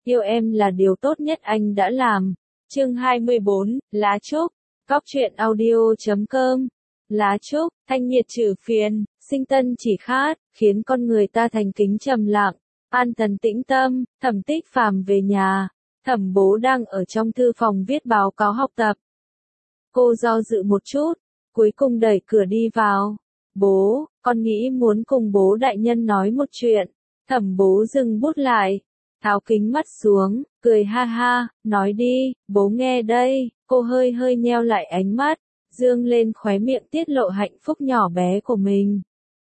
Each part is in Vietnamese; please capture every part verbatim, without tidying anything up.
yêu em là điều tốt nhất anh đã làm. Chương hai mươi bốn, Lá Trúc, Góc truyện audio chấm com. Lá trúc, thanh nhiệt trừ phiền, sinh tân chỉ khát, khiến con người ta thành kính trầm lặng, an thần tĩnh tâm. Thẩm Tích Phàm về nhà, Thẩm bố đang ở trong thư phòng viết báo cáo học tập. Cô do dự một chút, cuối cùng đẩy cửa đi vào. Bố, con nghĩ muốn cùng bố đại nhân nói một chuyện. Thẩm bố dừng bút lại, tháo kính mắt xuống, cười ha ha, nói đi, bố nghe đây. Cô hơi hơi nheo lại ánh mắt, dương lên khóe miệng tiết lộ hạnh phúc nhỏ bé của mình.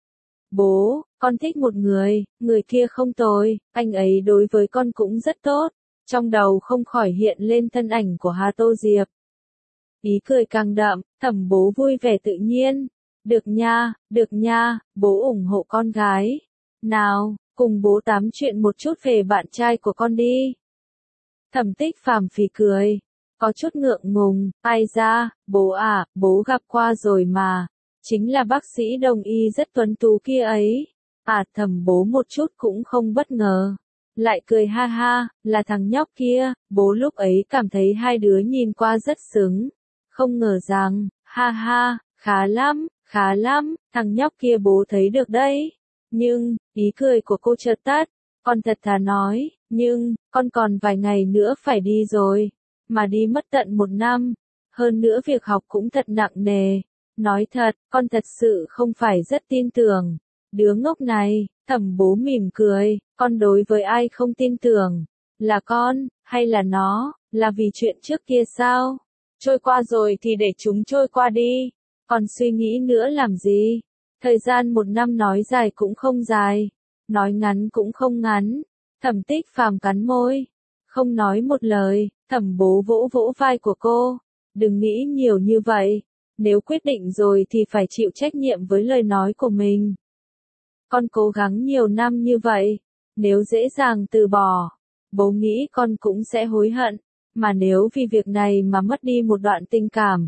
Bố, con thích một người, người kia không tồi, anh ấy đối với con cũng rất tốt. Trong đầu không khỏi hiện lên thân ảnh của Hà Tô Diệp. Ý cười càng đậm, Thẩm bố vui vẻ tự nhiên. Được nha, được nha, bố ủng hộ con gái. Nào, cùng bố tám chuyện một chút về bạn trai của con đi. Thẩm Tích Phàm phì cười, có chút ngượng ngùng, ai ra, bố à, bố gặp qua rồi mà. Chính là bác sĩ đồng y rất tuấn tú kia ấy. À, Thẩm bố một chút cũng không bất ngờ. Lại cười ha ha, là thằng nhóc kia, bố lúc ấy cảm thấy hai đứa nhìn qua rất xứng. Không ngờ rằng, ha ha, khá lắm, khá lắm, thằng nhóc kia bố thấy được đấy. Nhưng, ý cười của cô chợt tắt, con thật thà nói, nhưng, con còn vài ngày nữa phải đi rồi, mà đi mất tận một năm, hơn nữa việc học cũng thật nặng nề. Nói thật, con thật sự không phải rất tin tưởng. Đứa ngốc này, Thẩm bố mỉm cười, con đối với ai không tin tưởng? Là con, hay là nó, là vì chuyện trước kia sao? Trôi qua rồi thì để chúng trôi qua đi, còn suy nghĩ nữa làm gì? Thời gian một năm nói dài cũng không dài, nói ngắn cũng không ngắn. Thẩm Tích Phàm cắn môi, không nói một lời. Thẩm bố vỗ vỗ vai của cô, đừng nghĩ nhiều như vậy, nếu quyết định rồi thì phải chịu trách nhiệm với lời nói của mình. Con cố gắng nhiều năm như vậy, nếu dễ dàng từ bỏ, bố nghĩ con cũng sẽ hối hận, mà nếu vì việc này mà mất đi một đoạn tình cảm,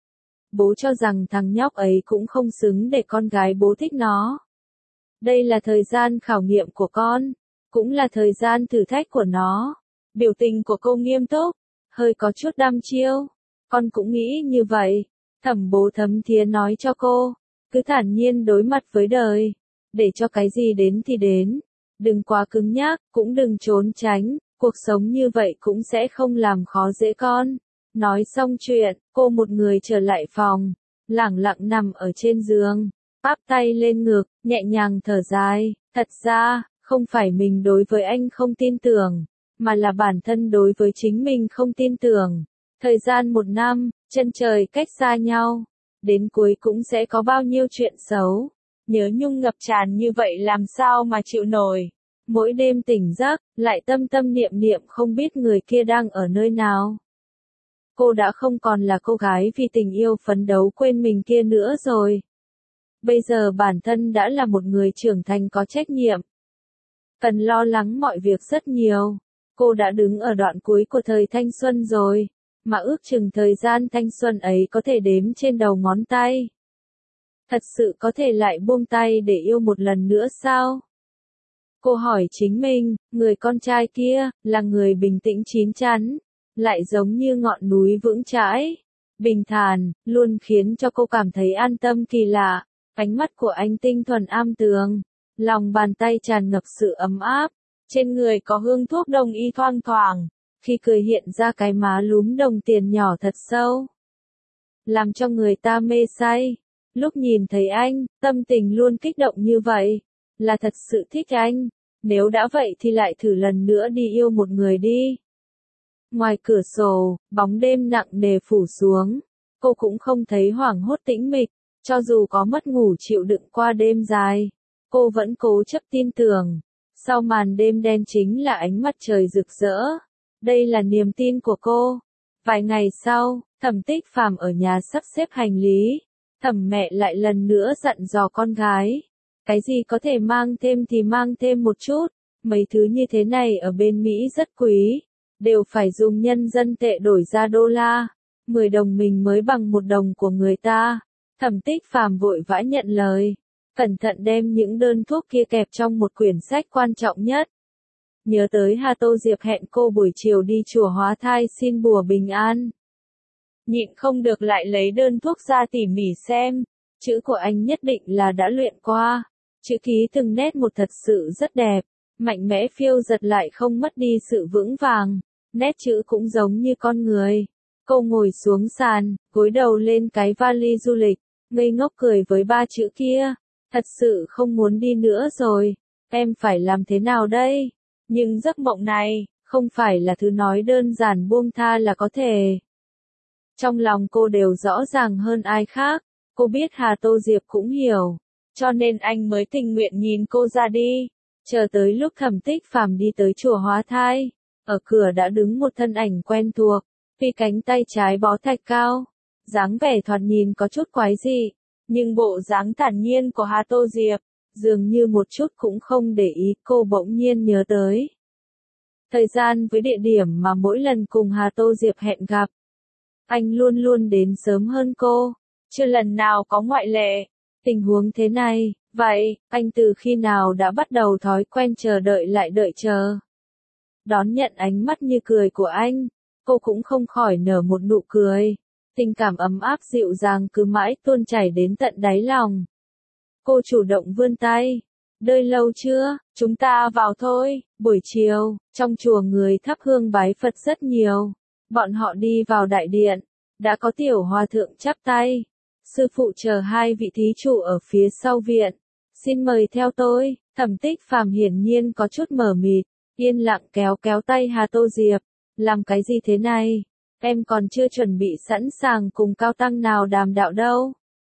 bố cho rằng thằng nhóc ấy cũng không xứng để con gái bố thích nó. Đây là thời gian khảo nghiệm của con, cũng là thời gian thử thách của nó. Biểu tình của cô nghiêm túc, hơi có chút đăm chiêu. Con cũng nghĩ như vậy. Thẩm bố thấm thía nói cho cô, cứ thản nhiên đối mặt với đời, để cho cái gì đến thì đến. Đừng quá cứng nhắc, cũng đừng trốn tránh, cuộc sống như vậy cũng sẽ không làm khó dễ con. Nói xong chuyện, cô một người trở lại phòng, lẳng lặng nằm ở trên giường, áp tay lên ngực, nhẹ nhàng thở dài. Thật ra, không phải mình đối với anh không tin tưởng, mà là bản thân đối với chính mình không tin tưởng. Thời gian một năm, chân trời cách xa nhau, đến cuối cũng sẽ có bao nhiêu chuyện xấu. Nhớ nhung ngập tràn như vậy làm sao mà chịu nổi. Mỗi đêm tỉnh giấc, lại tâm tâm niệm niệm không biết người kia đang ở nơi nào. Cô đã không còn là cô gái vì tình yêu phấn đấu quên mình kia nữa rồi. Bây giờ bản thân đã là một người trưởng thành có trách nhiệm, cần lo lắng mọi việc rất nhiều. Cô đã đứng ở đoạn cuối của thời thanh xuân rồi, mà ước chừng thời gian thanh xuân ấy có thể đếm trên đầu ngón tay. Thật sự có thể lại buông tay để yêu một lần nữa sao? Cô hỏi chính mình, người con trai kia, là người bình tĩnh chín chắn, lại giống như ngọn núi vững chãi, bình thản, luôn khiến cho cô cảm thấy an tâm kỳ lạ. Ánh mắt của anh tinh thuần am tường, lòng bàn tay tràn ngập sự ấm áp, trên người có hương thuốc đông y thoang thoảng, khi cười hiện ra cái má lúm đồng tiền nhỏ thật sâu, làm cho người ta mê say. Lúc nhìn thấy anh, tâm tình luôn kích động như vậy, là thật sự thích anh. Nếu đã vậy thì lại thử lần nữa đi yêu một người đi. Ngoài cửa sổ, bóng đêm nặng nề phủ xuống, cô cũng không thấy hoảng hốt tĩnh mịch, cho dù có mất ngủ chịu đựng qua đêm dài, cô vẫn cố chấp tin tưởng. Sau màn đêm đen chính là ánh mặt trời rực rỡ. Đây là niềm tin của cô. Vài ngày sau, Thẩm Tích Phàm ở nhà sắp xếp hành lý. Thẩm mẹ lại lần nữa dặn dò con gái. Cái gì có thể mang thêm thì mang thêm một chút. Mấy thứ như thế này ở bên Mỹ rất quý. Đều phải dùng nhân dân tệ đổi ra đô la. mười đồng mình mới bằng một đồng của người ta. Thẩm Tích Phàm vội vã nhận lời. Cẩn thận đem những đơn thuốc kia kẹp trong một quyển sách quan trọng nhất. nhớ tới Hà Tô Diệp hẹn cô buổi chiều đi chùa hóa thai xin bùa bình an. Nhịn không được lại lấy đơn thuốc ra tỉ mỉ xem, chữ của anh nhất định là đã luyện qua, chữ ký từng nét một thật sự rất đẹp, mạnh mẽ phiêu giật lại không mất đi sự vững vàng, nét chữ cũng giống như con người. Cô ngồi xuống sàn, gối đầu lên cái vali du lịch, ngây ngốc cười với ba chữ kia, thật sự không muốn đi nữa rồi, em phải làm thế nào đây? Nhưng giấc mộng này, không phải là thứ nói đơn giản buông tha là có thể. Trong lòng cô đều rõ ràng hơn ai khác, cô biết Hà Tô Diệp cũng hiểu, cho nên anh mới tình nguyện nhìn cô ra đi, chờ tới lúc Thẩm Tích Phàm đi tới chùa hóa thai, ở cửa đã đứng một thân ảnh quen thuộc, tuy cánh tay trái bó thạch cao, dáng vẻ thoạt nhìn có chút quái dị, nhưng bộ dáng thản nhiên của Hà Tô Diệp, dường như một chút cũng không để ý. Cô bỗng nhiên nhớ tới thời gian với địa điểm mà mỗi lần cùng Hà Tô Diệp hẹn gặp. Anh luôn luôn đến sớm hơn cô, chưa lần nào có ngoại lệ. Tình huống thế này, vậy, anh từ khi nào đã bắt đầu thói quen chờ đợi lại đợi chờ. Đón nhận ánh mắt như cười của anh, cô cũng không khỏi nở một nụ cười. Tình cảm ấm áp dịu dàng cứ mãi tuôn chảy đến tận đáy lòng. Cô chủ động vươn tay. Đợi lâu chưa, chúng ta vào thôi. Buổi chiều, trong chùa người thắp hương bái Phật rất nhiều. Bọn họ đi vào đại điện, đã có tiểu hòa thượng chắp tay. Sư phụ chờ hai vị thí chủ ở phía sau viện. Xin mời theo tôi. Thẩm Tích Phàm hiển nhiên có chút mờ mịt, yên lặng kéo kéo tay Hà Tô Diệp. Làm cái gì thế này? Em còn chưa chuẩn bị sẵn sàng cùng cao tăng nào đàm đạo đâu.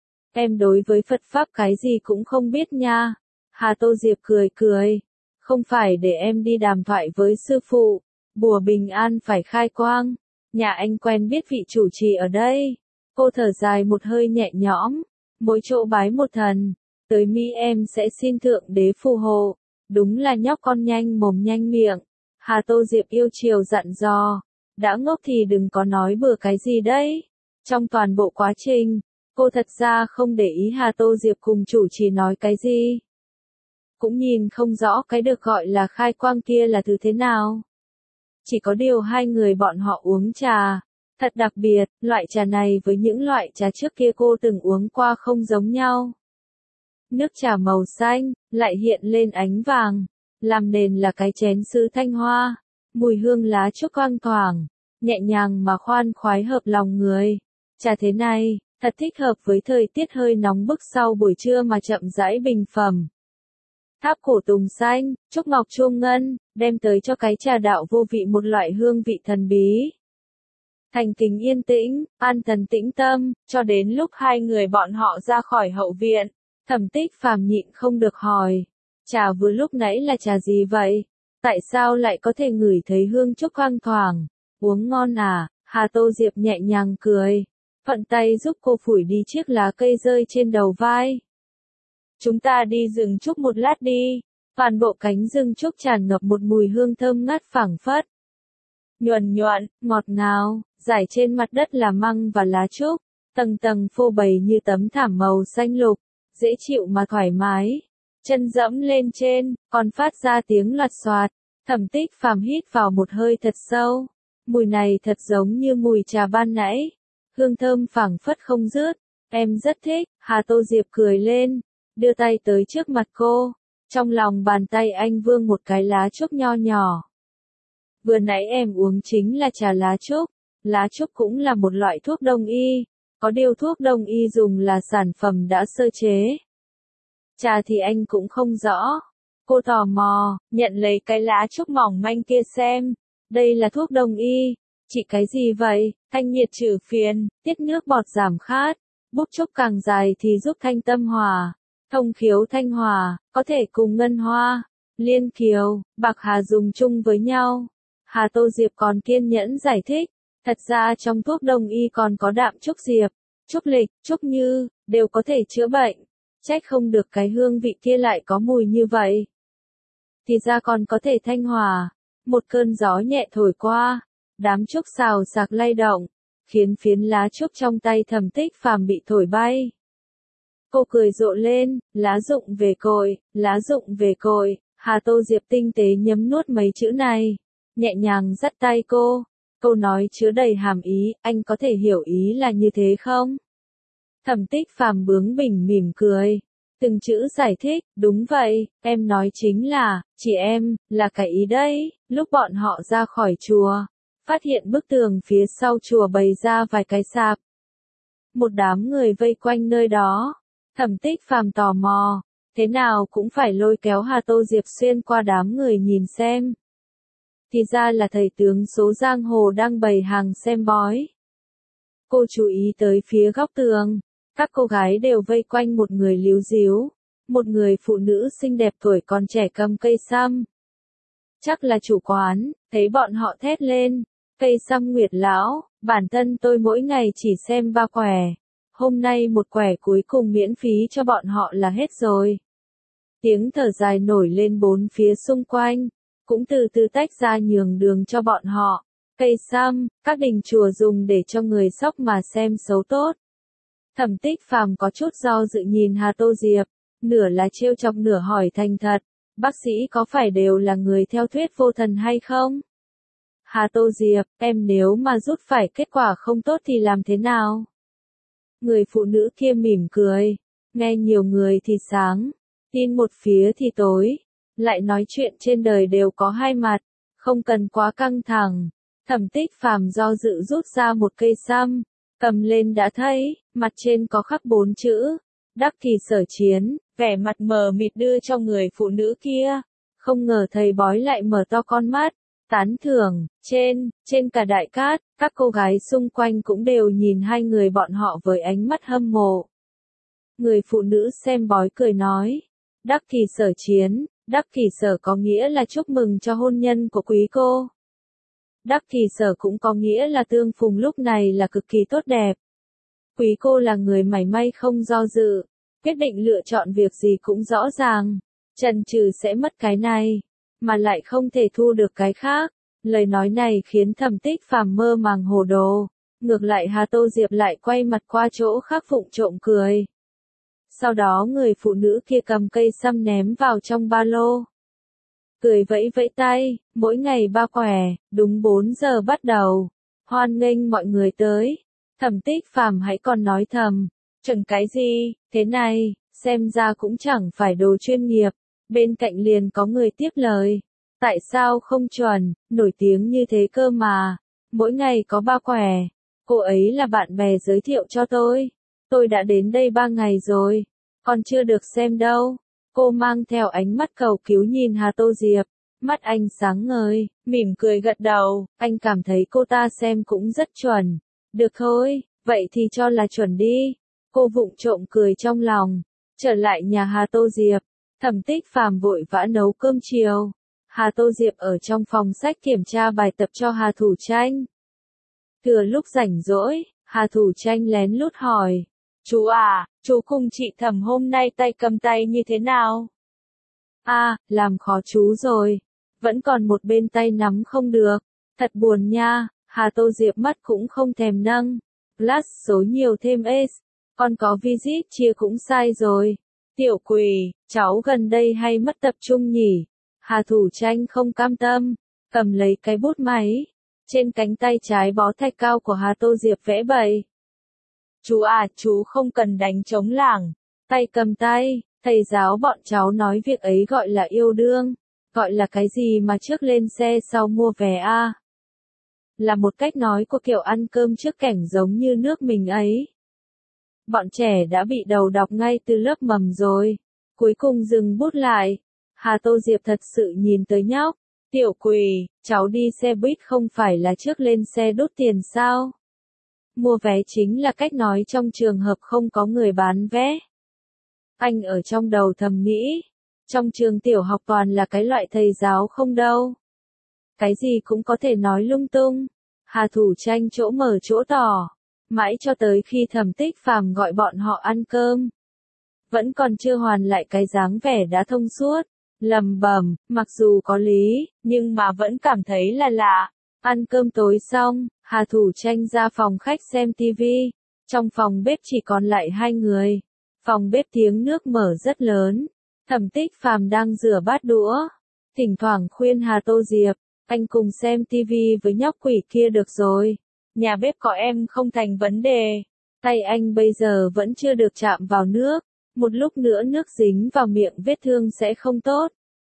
Em đối với Phật Pháp cái gì cũng không biết nha. Hà Tô Diệp cười cười. Không phải để em đi đàm thoại với sư phụ. Bùa bình an phải khai quang. Nhà anh quen biết vị chủ trì ở đây. Cô thở dài một hơi nhẹ nhõm. Mỗi chỗ bái một thần. Tới Mỹ em sẽ xin thượng đế phù hộ. Đúng là nhóc con nhanh mồm nhanh miệng. Hà Tô Diệp yêu chiều dặn dò. Đã ngốc thì đừng có nói bừa cái gì đấy. Trong toàn bộ quá trình, cô thật ra không để ý Hà Tô Diệp cùng chủ trì nói cái gì. Cũng nhìn không rõ cái được gọi là khai quang kia là thứ thế nào. Chỉ có điều hai người bọn họ uống trà. Thật đặc biệt, loại trà này với những loại trà trước kia cô từng uống qua không giống nhau. Nước trà màu xanh, lại hiện lên ánh vàng. Làm nền là cái chén sứ thanh hoa. Mùi hương lá trúc thoang thoảng, nhẹ nhàng mà khoan khoái hợp lòng người. Trà thế này, thật thích hợp với thời tiết hơi nóng bức sau buổi trưa mà chậm rãi bình phẩm. Tháp cổ tùng xanh, trúc ngọc chuông ngân, đem tới cho cái trà đạo vô vị một loại hương vị thần bí. Thành kính yên tĩnh, an thần tĩnh tâm, cho đến lúc hai người bọn họ ra khỏi hậu viện, Thẩm Tích Phàm nhịn không được hỏi. Trà vừa lúc nãy là trà gì vậy? Tại sao lại có thể ngửi thấy hương trúc thoang thoảng? Uống ngon à? Hà Tô Diệp nhẹ nhàng cười. Phận tay giúp cô phủi đi chiếc lá cây rơi trên đầu vai. Chúng ta đi rừng trúc một lát đi. Toàn bộ cánh rừng trúc tràn ngập một mùi hương thơm ngát phảng phất. Nhuần nhuận, ngọt ngào, rải trên mặt đất là măng và lá trúc. Tầng tầng phô bày như tấm thảm màu xanh lục. Dễ chịu mà thoải mái. Chân dẫm lên trên, còn phát ra tiếng loạt xoạt. Thẩm Tích Phàm hít vào một hơi thật sâu. Mùi này thật giống như mùi trà ban nãy. Hương thơm phảng phất không dứt. Em rất thích. Hà Tô Diệp cười lên, đưa tay tới trước mặt cô. Trong lòng bàn tay anh vương một cái lá trúc nho nhỏ. Vừa nãy em uống chính là trà lá trúc. Lá trúc cũng là một loại thuốc đông y. Có điều thuốc đông y dùng là sản phẩm đã sơ chế. Trà thì anh cũng không rõ. Cô tò mò, nhận lấy cái lá trúc mỏng manh kia xem. Đây là thuốc đông y. Chỉ cái gì vậy? Thanh nhiệt trừ phiền, tiết nước bọt giảm khát. Bút trúc càng dài thì giúp thanh tâm hòa. Thông khiếu thanh hòa, có thể cùng ngân hoa, liên kiều, bạc hà dùng chung với nhau. Hà Tô Diệp còn kiên nhẫn giải thích. Thật ra trong thuốc đông y còn có đạm trúc diệp, trúc lịch, trúc như, đều có thể chữa bệnh. Trách không được cái hương vị kia lại có mùi như vậy. Thì ra còn có thể thanh hòa. Một cơn gió nhẹ thổi qua, đám trúc xào xạc lay động, khiến phiến lá trúc trong tay Thẩm Tích Phàm bị thổi bay. Cô cười rộ lên, lá rụng về cội, lá rụng về cội. Hà Tô Diệp tinh tế nhấm nuốt mấy chữ này, nhẹ nhàng dắt tay cô. Câu nói chứa đầy hàm ý, anh có thể hiểu ý là như thế không? Thẩm Tích Phàm bướng bỉnh mỉm cười. Từng chữ giải thích, đúng vậy, em nói chính là, chị em, là cái ý đấy. Lúc bọn họ ra khỏi chùa, phát hiện bức tường phía sau chùa bày ra vài cái sạp. Một đám người vây quanh nơi đó. Thẩm Tích Phàm tò mò, thế nào cũng phải lôi kéo Hà Tô Diệp xuyên qua đám người nhìn xem. Thì ra là thầy tướng số giang hồ đang bày hàng xem bói. Cô chú ý tới phía góc tường, các cô gái đều vây quanh một người líu ríu, một người phụ nữ xinh đẹp tuổi còn trẻ cầm cây săm. Chắc là chủ quán, thấy bọn họ thét lên, cây săm Nguyệt lão, bản thân tôi mỗi ngày chỉ xem ba quẻ, hôm nay một quẻ cuối cùng miễn phí cho bọn họ là hết rồi. Tiếng thở dài nổi lên bốn phía xung quanh, cũng từ từ tách ra nhường đường cho bọn họ. Cây săm, các đình chùa dùng để cho người sốc mà xem xấu tốt. Thẩm Tích Phàm có chút do dự nhìn Hà Tô Diệp, nửa là trêu chọc nửa hỏi thành thật, bác sĩ có phải đều là người theo thuyết vô thần hay không? Hà Tô Diệp, em nếu mà rút phải kết quả không tốt thì làm thế nào? Người phụ nữ kia mỉm cười, nghe nhiều người thì sáng, tin một phía thì tối, lại nói chuyện trên đời đều có hai mặt, không cần quá căng thẳng. Thẩm Tích Phàm do dự rút ra một cây săm, cầm lên đã thấy, mặt trên có khắc bốn chữ, đắc kỳ sở chiến, vẻ mặt mờ mịt đưa cho người phụ nữ kia. Không ngờ thầy bói lại mở to con mắt, tán thưởng, trên, trên cả đại cát, các cô gái xung quanh cũng đều nhìn hai người bọn họ với ánh mắt hâm mộ. Người phụ nữ xem bói cười nói, đắc kỳ sở chiến, đắc kỳ sở có nghĩa là chúc mừng cho hôn nhân của quý cô. Đắc kỳ sở cũng có nghĩa là tương phùng lúc này là cực kỳ tốt đẹp. Quý cô là người mảy may không do dự, quyết định lựa chọn việc gì cũng rõ ràng, chần chừ sẽ mất cái này, mà lại không thể thu được cái khác. Lời nói này khiến Thẩm Tích Phàm mơ màng hồ đồ, ngược lại Hà Tô Diệp lại quay mặt qua chỗ khác vụng trộm cười. Sau đó người phụ nữ kia cầm cây săm ném vào trong ba lô. Cười vẫy vẫy tay, mỗi ngày ba quẻ, đúng bốn giờ bắt đầu. Hoan nghênh mọi người tới. Thẩm Tích Phàm hãy còn nói thầm, chuẩn cái gì, thế này, xem ra cũng chẳng phải đồ chuyên nghiệp. Bên cạnh liền có người tiếp lời. Tại sao không chuẩn, nổi tiếng như thế cơ mà. Mỗi ngày có ba quẻ. Cô ấy là bạn bè giới thiệu cho tôi. Tôi đã đến đây ba ngày rồi. Còn chưa được xem đâu. Cô mang theo ánh mắt cầu cứu nhìn Hà Tô Diệp. Mắt anh sáng ngời, mỉm cười gật đầu. Anh cảm thấy cô ta xem cũng rất chuẩn. Được thôi, vậy thì cho là chuẩn đi. Cô vụng trộm cười trong lòng. Trở lại nhà Hà Tô Diệp. Thẩm Tích Phàm vội vã nấu cơm chiều. Hà Tô Diệp ở trong phòng sách kiểm tra bài tập cho Hà Thủ Tranh. Thừa lúc rảnh rỗi, Hà Thủ Tranh lén lút hỏi. Chú à, chú cùng chị Thẩm hôm nay tay cầm tay như thế nào? À, làm khó chú rồi. Vẫn còn một bên tay nắm không được. Thật buồn nha, Hà Tô Diệp mắt cũng không thèm nâng. Plus số nhiều thêm ace. Còn có visit chia cũng sai rồi. Tiểu Quỳ, cháu gần đây hay mất tập trung nhỉ? Hà Thủ Tranh không cam tâm, cầm lấy cái bút máy. Trên cánh tay trái bó thạch cao của Hà Tô Diệp vẽ bậy. Chú à, chú không cần đánh trống lảng. Tay cầm tay, thầy giáo bọn cháu nói việc ấy gọi là yêu đương. Gọi là cái gì mà trước lên xe sau mua vé a? Là một cách nói của kiểu ăn cơm trước cảnh giống như nước mình ấy. Bọn trẻ đã bị đầu độc ngay từ lớp mầm rồi. Cuối cùng dừng bút lại. Hà Tô Diệp thật sự nhìn tới nhóc. Tiểu Quỳ, cháu đi xe buýt không phải là trước lên xe đốt tiền sao? Mua vé chính là cách nói trong trường hợp không có người bán vé. Anh ở trong đầu thầm nghĩ. Trong trường tiểu học toàn là cái loại thầy giáo không đâu. Cái gì cũng có thể nói lung tung. Hà Thủ Tranh chỗ mở chỗ tỏ. Mãi cho tới khi Thẩm Tích Phàm gọi bọn họ ăn cơm. Vẫn còn chưa hoàn lại cái dáng vẻ đã thông suốt. Lầm bầm, mặc dù có lý, nhưng mà vẫn cảm thấy là lạ. Ăn cơm tối xong, Hà Thủ Tranh ra phòng khách xem tivi. Trong phòng bếp chỉ còn lại hai người. Phòng bếp tiếng nước mở rất lớn. Thẩm Tích Phàm đang rửa bát đũa, thỉnh thoảng khuyên Hà Tô Diệp, anh cùng xem tivi với nhóc quỷ kia được rồi. Nhà bếp có em không thành vấn đề. Tay anh bây giờ vẫn chưa được chạm vào nước, một lúc nữa nước dính vào miệng vết thương sẽ không tốt.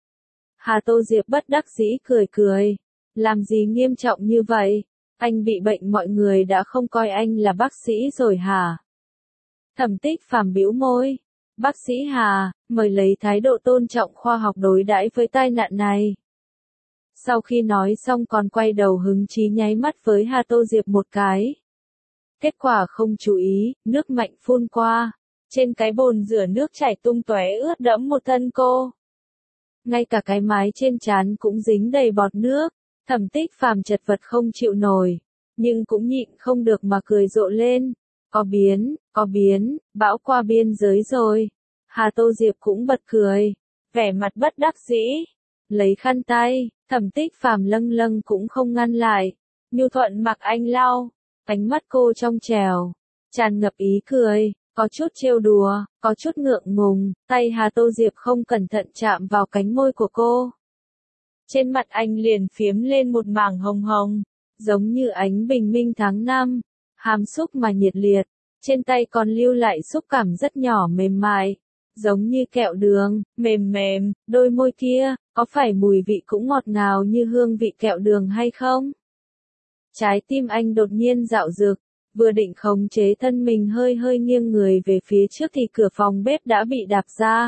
Hà Tô Diệp bất đắc dĩ cười cười. Làm gì nghiêm trọng như vậy? Anh bị bệnh mọi người đã không coi anh là bác sĩ rồi hả? Thẩm Tích Phàm bĩu môi. Bác sĩ Hà, mời lấy thái độ tôn trọng khoa học đối đãi với tai nạn này. Sau khi nói xong còn quay đầu hứng chí nháy mắt với Hà Tô Diệp một cái. Kết quả không chú ý, nước mạnh phun qua. Trên cái bồn rửa nước chảy tung tóe ướt đẫm một thân cô. Ngay cả cái mái trên trán cũng dính đầy bọt nước. Thẩm Tích Phàm chật vật không chịu nổi, nhưng cũng nhịn không được mà cười rộ lên. Có biến, có biến, bão qua biên giới rồi. Hà Tô Diệp cũng bật cười, vẻ mặt bất đắc dĩ. Lấy khăn tay, Thẩm Tích Phàm lâng lâng cũng không ngăn lại. Nhu thuận mặc anh lau, ánh mắt cô trong trèo, tràn ngập ý cười, có chút trêu đùa, có chút ngượng ngùng. Tay Hà Tô Diệp không cẩn thận chạm vào cánh môi của cô. Trên mặt anh liền phiếm lên một mảng hồng hồng, giống như ánh bình minh tháng năm, hàm xúc mà nhiệt liệt. Trên tay còn lưu lại xúc cảm rất nhỏ mềm mại, giống như kẹo đường, mềm mềm. Đôi môi kia, có phải mùi vị cũng ngọt ngào như hương vị kẹo đường hay không? Trái tim anh đột nhiên dạo dực, vừa định khống chế thân mình hơi hơi nghiêng người về phía trước thì cửa phòng bếp đã bị đạp ra.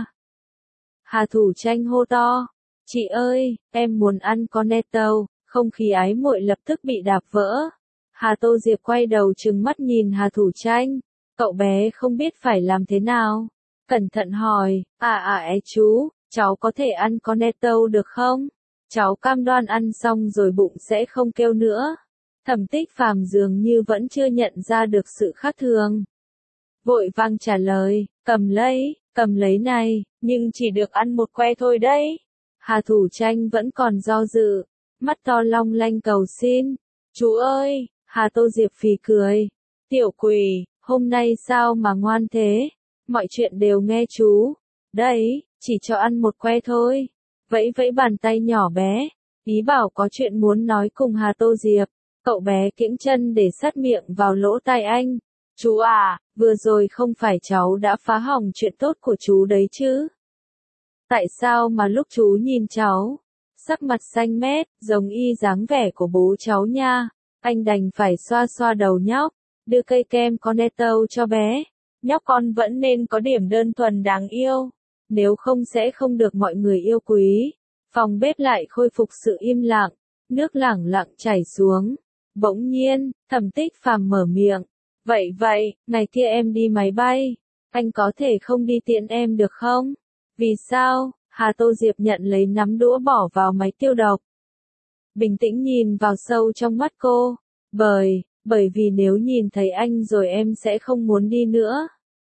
Hà Thủ Tranh hô to. Chị ơi, em muốn ăn cornetto. Không khí ái muội lập tức bị đạp vỡ. Hà Tô Diệp quay đầu trừng mắt nhìn Hà Thủ Tranh. Cậu bé không biết phải làm thế nào. Cẩn thận hỏi, à à ấy chú, cháu có thể ăn cornetto được không? Cháu cam đoan ăn xong rồi bụng sẽ không kêu nữa. Thẩm Tích Phàm dường như vẫn chưa nhận ra được sự khác thường. Vội vàng trả lời, cầm lấy, cầm lấy này, nhưng chỉ được ăn một que thôi đấy. Hà Thủ Tranh vẫn còn do dự, mắt to long lanh cầu xin. Chú ơi, Hà Tô Diệp phì cười. Tiểu quỷ, hôm nay sao mà ngoan thế? Mọi chuyện đều nghe chú. Đấy, chỉ cho ăn một que thôi. Vẫy vẫy bàn tay nhỏ bé, ý bảo có chuyện muốn nói cùng Hà Tô Diệp. Cậu bé kiễng chân để sát miệng vào lỗ tai anh. Chú à, vừa rồi không phải cháu đã phá hỏng chuyện tốt của chú đấy chứ? Tại sao mà lúc chú nhìn cháu, sắc mặt xanh mét, giống y dáng vẻ của bố cháu nha? Anh đành phải xoa xoa đầu nhóc, đưa cây kem cornetto cho bé. Nhóc con vẫn nên có điểm đơn thuần đáng yêu, nếu không sẽ không được mọi người yêu quý. Phòng bếp lại khôi phục sự im lặng, nước lẳng lặng chảy xuống. Bỗng nhiên, Thẩm Tích Phàm mở miệng. Vậy vậy, ngày kia em đi máy bay, anh có thể không đi tiễn em được không? Vì sao? Hà Tô Diệp nhận lấy nắm đũa bỏ vào máy tiêu độc. Bình tĩnh nhìn vào sâu trong mắt cô. Bởi, bởi vì nếu nhìn thấy anh rồi em sẽ không muốn đi nữa.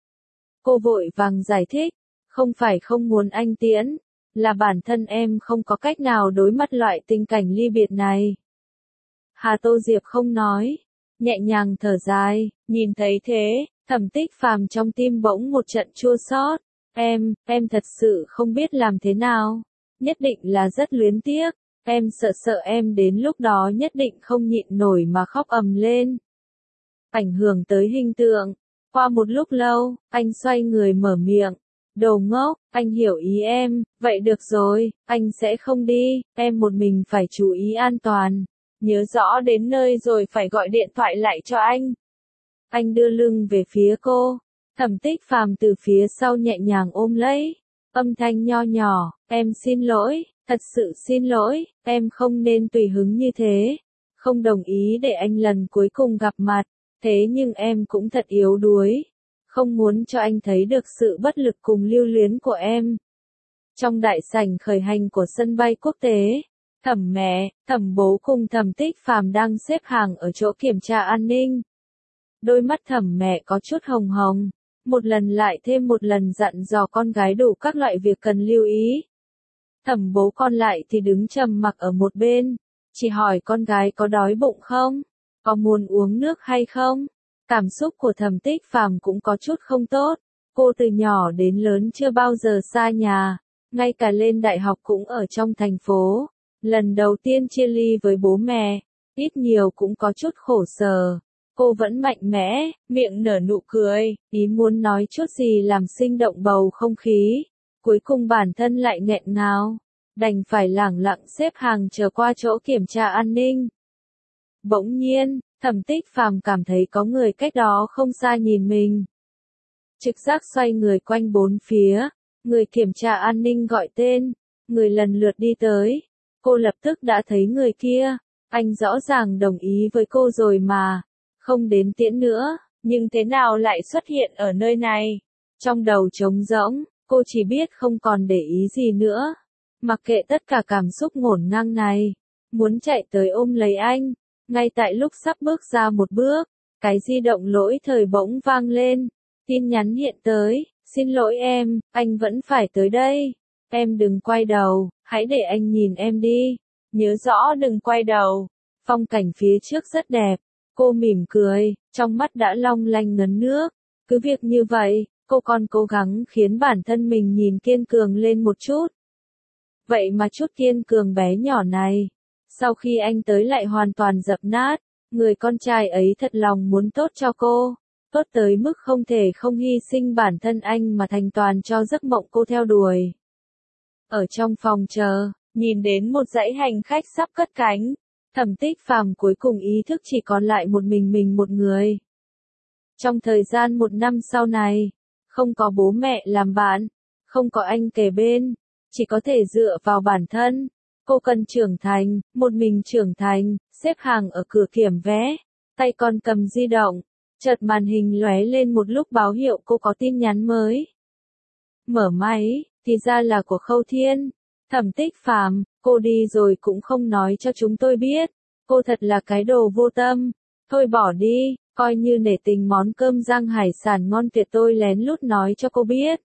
Cô vội vàng giải thích, không phải không muốn anh tiễn, là bản thân em không có cách nào đối mặt loại tình cảnh ly biệt này. Hà Tô Diệp không nói, nhẹ nhàng thở dài, nhìn thấy thế, Thẩm Tích Phàm trong tim bỗng một trận chua xót. Em, em thật sự không biết làm thế nào, nhất định là rất luyến tiếc, em sợ sợ em đến lúc đó nhất định không nhịn nổi mà khóc ầm lên. Ảnh hưởng tới hình tượng, qua một lúc lâu, anh xoay người mở miệng, đồ ngốc, anh hiểu ý em, vậy được rồi, anh sẽ không đi, em một mình phải chú ý an toàn, nhớ rõ đến nơi rồi phải gọi điện thoại lại cho anh. Anh đưa lưng về phía cô. Thẩm Tích Phàm từ phía sau nhẹ nhàng ôm lấy, âm thanh nho nhỏ, em xin lỗi, thật sự xin lỗi, em không nên tùy hứng như thế, không đồng ý để anh lần cuối cùng gặp mặt, thế nhưng em cũng thật yếu đuối, không muốn cho anh thấy được sự bất lực cùng lưu luyến của em. Trong đại sảnh khởi hành của sân bay quốc tế, Thẩm mẹ, Thẩm bố cùng Thẩm Tích Phàm đang xếp hàng ở chỗ kiểm tra an ninh. Đôi mắt Thẩm mẹ có chút hồng hồng. Một lần lại thêm một lần dặn dò con gái đủ các loại việc cần lưu ý. Thẩm bố con lại thì đứng trầm mặc ở một bên, chỉ hỏi con gái có đói bụng không, có muốn uống nước hay không. Cảm xúc của Thẩm Tích Phàm cũng có chút không tốt, cô từ nhỏ đến lớn chưa bao giờ xa nhà, ngay cả lên đại học cũng ở trong thành phố. Lần đầu tiên chia ly với bố mẹ, ít nhiều cũng có chút khổ sở. Cô vẫn mạnh mẽ, miệng nở nụ cười, ý muốn nói chút gì làm sinh động bầu không khí. Cuối cùng bản thân lại nghẹn ngào, đành phải lẳng lặng xếp hàng chờ qua chỗ kiểm tra an ninh. Bỗng nhiên, Thẩm Tích Phàm cảm thấy có người cách đó không xa nhìn mình. Trực giác xoay người quanh bốn phía, người kiểm tra an ninh gọi tên, người lần lượt đi tới. Cô lập tức đã thấy người kia, anh rõ ràng đồng ý với cô rồi mà, không đến tiễn nữa, nhưng thế nào lại xuất hiện ở nơi này? Trong đầu trống rỗng, cô chỉ biết không còn để ý gì nữa. Mặc kệ tất cả cảm xúc ngổn ngang này, muốn chạy tới ôm lấy anh. Ngay tại lúc sắp bước ra một bước, cái di động lỗi thời bỗng vang lên. Tin nhắn hiện tới, xin lỗi em, anh vẫn phải tới đây. Em đừng quay đầu, hãy để anh nhìn em đi. Nhớ rõ đừng quay đầu. Phong cảnh phía trước rất đẹp. Cô mỉm cười, trong mắt đã long lanh ngấn nước. Cứ việc như vậy, cô còn cố gắng khiến bản thân mình nhìn kiên cường lên một chút. Vậy mà chút kiên cường bé nhỏ này, sau khi anh tới lại hoàn toàn dập nát. Người con trai ấy thật lòng muốn tốt cho cô, tốt tới mức không thể không hy sinh bản thân anh mà thành toàn cho giấc mộng cô theo đuổi. Ở trong phòng chờ, nhìn đến một dãy hành khách sắp cất cánh, Thẩm Tích Phàm cuối cùng ý thức chỉ còn lại một mình mình một người. Trong thời gian một năm sau này, không có bố mẹ làm bạn, không có anh kề bên, chỉ có thể dựa vào bản thân. Cô cần trưởng thành, một mình trưởng thành, xếp hàng ở cửa kiểm vé, tay còn cầm di động, chợt màn hình lóe lên một lúc báo hiệu cô có tin nhắn mới. Mở máy, thì ra là của Khâu Thiên. Thẩm Tích Phàm, cô đi rồi cũng không nói cho chúng tôi biết. Cô thật là cái đồ vô tâm. Thôi bỏ đi, coi như nể tình món cơm rang hải sản ngon tuyệt tôi lén lút nói cho cô biết.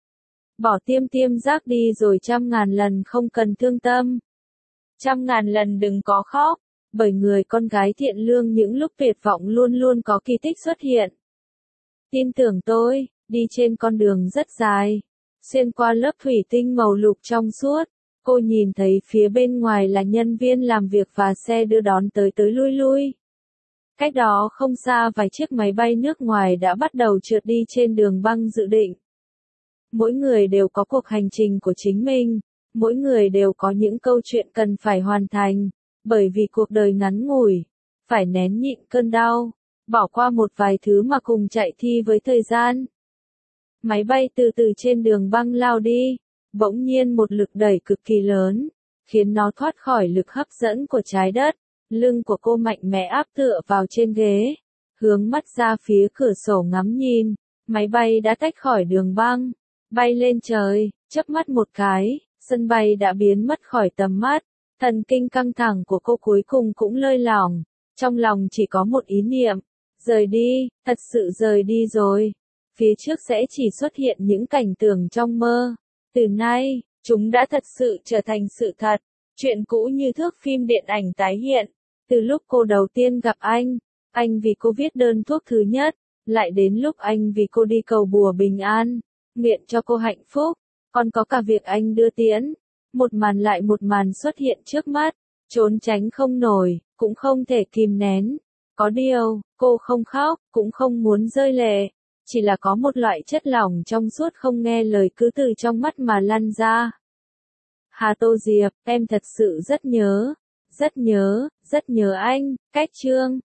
Bỏ tiêm tiêm giác đi rồi trăm ngàn lần không cần thương tâm. Trăm ngàn lần đừng có khóc, bởi người con gái thiện lương những lúc tuyệt vọng luôn luôn có kỳ tích xuất hiện. Tin tưởng tôi, đi trên con đường rất dài, xuyên qua lớp thủy tinh màu lục trong suốt, cô nhìn thấy phía bên ngoài là nhân viên làm việc và xe đưa đón tới tới lui lui. Cách đó không xa vài chiếc máy bay nước ngoài đã bắt đầu trượt đi trên đường băng dự định. Mỗi người đều có cuộc hành trình của chính mình. Mỗi người đều có những câu chuyện cần phải hoàn thành, bởi vì cuộc đời ngắn ngủi, phải nén nhịn cơn đau, bỏ qua một vài thứ mà cùng chạy thi với thời gian. Máy bay từ từ trên đường băng lao đi, bỗng nhiên một lực đẩy cực kỳ lớn, khiến nó thoát khỏi lực hấp dẫn của trái đất. Lưng của cô mạnh mẽ áp tựa vào trên ghế, hướng mắt ra phía cửa sổ ngắm nhìn. Máy bay đã tách khỏi đường băng, bay lên trời, chớp mắt một cái. Sân bay đã biến mất khỏi tầm mắt, thần kinh căng thẳng của cô cuối cùng cũng lơi lỏng, trong lòng chỉ có một ý niệm, rời đi, thật sự rời đi rồi. Phía trước sẽ chỉ xuất hiện những cảnh tượng trong mơ, từ nay, chúng đã thật sự trở thành sự thật, chuyện cũ như thước phim điện ảnh tái hiện. Từ lúc cô đầu tiên gặp anh, anh vì cô viết đơn thuốc thứ nhất, lại đến lúc anh vì cô đi cầu bùa bình an, nguyện cho cô hạnh phúc. Còn có cả việc anh đưa tiễn, một màn lại một màn xuất hiện trước mắt, trốn tránh không nổi, cũng không thể kìm nén. Có điều, cô không khóc, cũng không muốn rơi lệ, chỉ là có một loại chất lỏng trong suốt không nghe lời cứ từ trong mắt mà lăn ra. Hà Tô Diệp, em thật sự rất nhớ, rất nhớ, rất nhớ anh. Cách chương